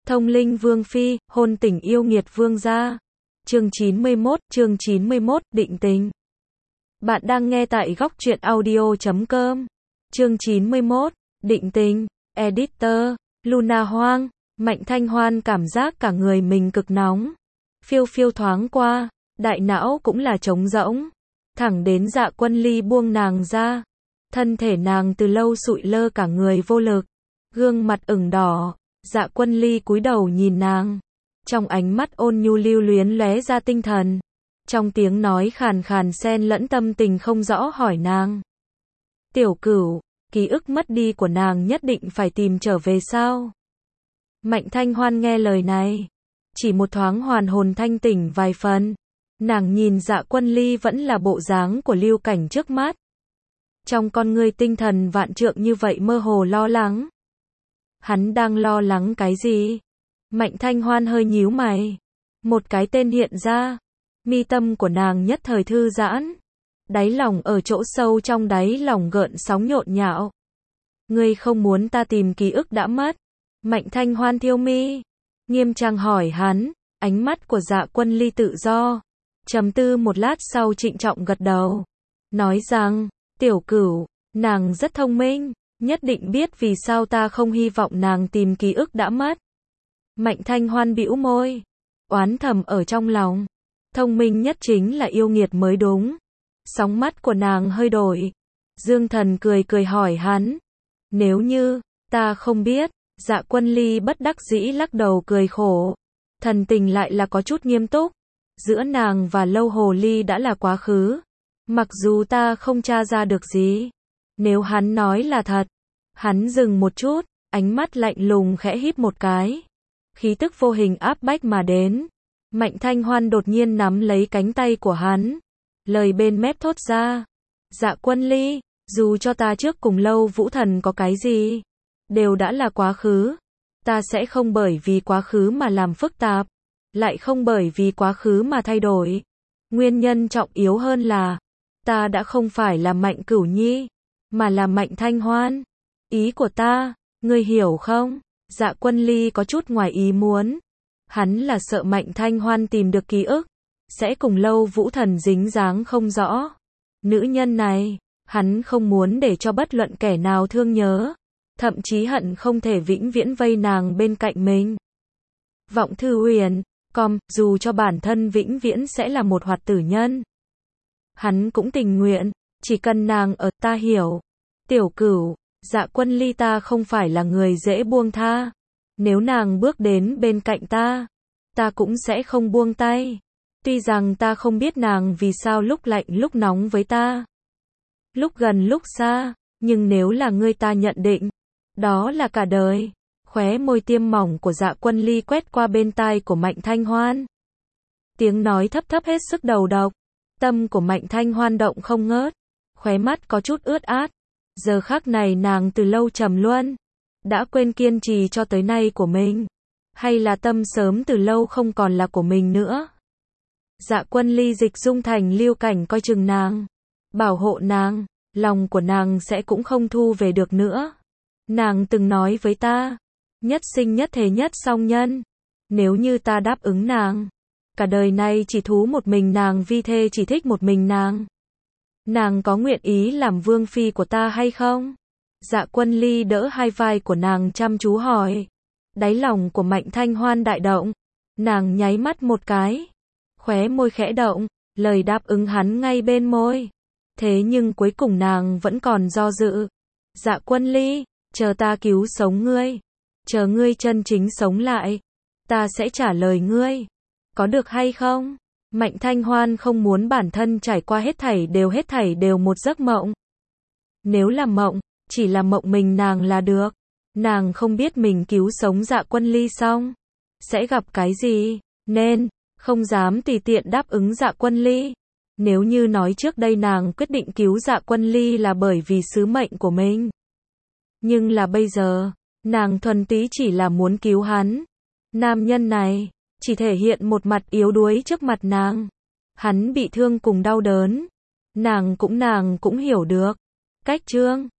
Thông linh vương phi, hôn tình yêu nghiệt vương gia. Chương 91, định tình. Bạn đang nghe tại góc truyện audio.com. Chương 91, định tình. Editor, Luna Hoang. Mạnh Thanh Hoan cảm giác cả người mình cực nóng. Phiêu phiêu thoáng qua, đại não cũng là trống rỗng. Thẳng đến Dạ Quân Ly buông nàng ra. Thân thể nàng từ lâu sụi lơ, cả người vô lực. Gương mặt ửng đỏ. Dạ Quân Ly cúi đầu nhìn nàng. Trong ánh mắt ôn nhu lưu luyến lóe ra tinh thần. Trong tiếng nói khàn khàn xen lẫn tâm tình không rõ hỏi nàng. Tiểu Cửu, ký ức mất đi của nàng nhất định phải tìm trở về sao? Mạnh Thanh Hoan nghe lời này. Chỉ một thoáng hoàn hồn thanh tỉnh vài phần. Nàng nhìn Dạ Quân Ly vẫn là bộ dáng của Lưu Cảnh trước mắt. Trong con ngươi tinh thần vạn trượng như vậy mơ hồ lo lắng. Hắn đang lo lắng cái gì? Mạnh Thanh Hoan hơi nhíu mày. Một cái tên hiện ra. Mi tâm của nàng nhất thời thư giãn. Đáy lòng ở chỗ sâu trong đáy lòng gợn sóng nhộn nhạo. Ngươi không muốn ta tìm ký ức đã mất? Mạnh Thanh Hoan thiêu mi. Nghiêm trang hỏi hắn. Ánh mắt của Dạ Quân Ly tự do. Trầm tư một lát sau trịnh trọng gật đầu. Nói rằng, Tiểu Cửu, nàng rất thông minh. Nhất định biết vì sao ta không hy vọng nàng tìm ký ức đã mất. Mạnh Thanh Hoan bĩu môi. Oán thầm ở trong lòng. Thông minh nhất chính là yêu nghiệt mới đúng. Sóng mắt của nàng hơi đổi. Dương Thần cười cười hỏi hắn. Nếu như, ta không biết. Dạ Quân Ly bất đắc dĩ lắc đầu cười khổ. Thần tình lại là có chút nghiêm túc. Giữa nàng và Lâu Hồ Ly đã là quá khứ. Mặc dù ta không tra ra được gì. Nếu hắn nói là thật. Hắn dừng một chút, ánh mắt lạnh lùng khẽ híp một cái. Khí tức vô hình áp bách mà đến. Mạnh Thanh Hoan đột nhiên nắm lấy cánh tay của hắn. Lời bên mép thốt ra. Dạ Quân Ly, dù cho ta trước cùng Lâu Vũ Thần có cái gì, đều đã là quá khứ. Ta sẽ không bởi vì quá khứ mà làm phức tạp. Lại không bởi vì quá khứ mà thay đổi. Nguyên nhân trọng yếu hơn là, ta đã không phải là Mạnh Cửu Nhi, mà là Mạnh Thanh Hoan. Ý của ta, ngươi hiểu không? Dạ Quân Ly có chút ngoài ý muốn. Hắn là sợ Mạnh Thanh Hoan tìm được ký ức, sẽ cùng Lâu Vũ Thần dính dáng không rõ. Nữ nhân này, hắn không muốn để cho bất luận kẻ nào thương nhớ. Thậm chí hận không thể vĩnh viễn vây nàng bên cạnh mình. Vọng Thư Huyền, dù cho bản thân vĩnh viễn sẽ là một hoạt tử nhân. Hắn cũng tình nguyện, chỉ cần nàng ở, ta hiểu. Tiểu Cửu, Dạ Quân Ly ta không phải là người dễ buông tha. Nếu nàng bước đến bên cạnh ta, ta cũng sẽ không buông tay. Tuy rằng ta không biết nàng vì sao lúc lạnh lúc nóng với ta. Lúc gần lúc xa, nhưng nếu là ngươi ta nhận định, đó là cả đời. Khóe môi tiêm mỏng của Dạ Quân Ly quét qua bên tai của Mạnh Thanh Hoan. Tiếng nói thấp thấp hết sức đầu độc. Tâm của Mạnh Thanh Hoan động không ngớt. Khóe mắt có chút ướt át. Giờ khắc này nàng từ lâu trầm luân. Đã quên kiên trì cho tới nay của mình. Hay là tâm sớm từ lâu không còn là của mình nữa. Dạ Quân Ly dịch dung thành Lưu Cảnh coi chừng nàng. Bảo hộ nàng. Lòng của nàng sẽ cũng không thu về được nữa. Nàng từng nói với ta. Nhất sinh nhất thế nhất song nhân. Nếu như ta đáp ứng nàng. Cả đời này chỉ thú một mình nàng, vi thê chỉ thích một mình nàng. Nàng có nguyện ý làm vương phi của ta hay không? Dạ Quân Ly đỡ hai vai của nàng chăm chú hỏi. Đáy lòng của Mạnh Thanh Hoan đại động. Nàng nháy mắt một cái. Khóe môi khẽ động. Lời đáp ứng hắn ngay bên môi. Thế nhưng cuối cùng nàng vẫn còn do dự. Dạ Quân Ly, chờ ta cứu sống ngươi. Chờ ngươi chân chính sống lại. Ta sẽ trả lời ngươi. Có được hay không? Mạnh Thanh Hoan không muốn bản thân trải qua hết thảy đều một giấc mộng. Nếu là mộng, chỉ là mộng mình nàng là được. Nàng không biết mình cứu sống Dạ Quân Ly xong sẽ gặp cái gì, nên không dám tùy tiện đáp ứng Dạ Quân Ly. Nếu như nói trước đây nàng quyết định cứu Dạ Quân Ly là bởi vì sứ mệnh của mình. Nhưng là bây giờ, nàng thuần túy chỉ là muốn cứu hắn. Nam nhân này chỉ thể hiện một mặt yếu đuối trước mặt nàng. Hắn bị thương cùng đau đớn. Nàng cũng hiểu được. Cách chương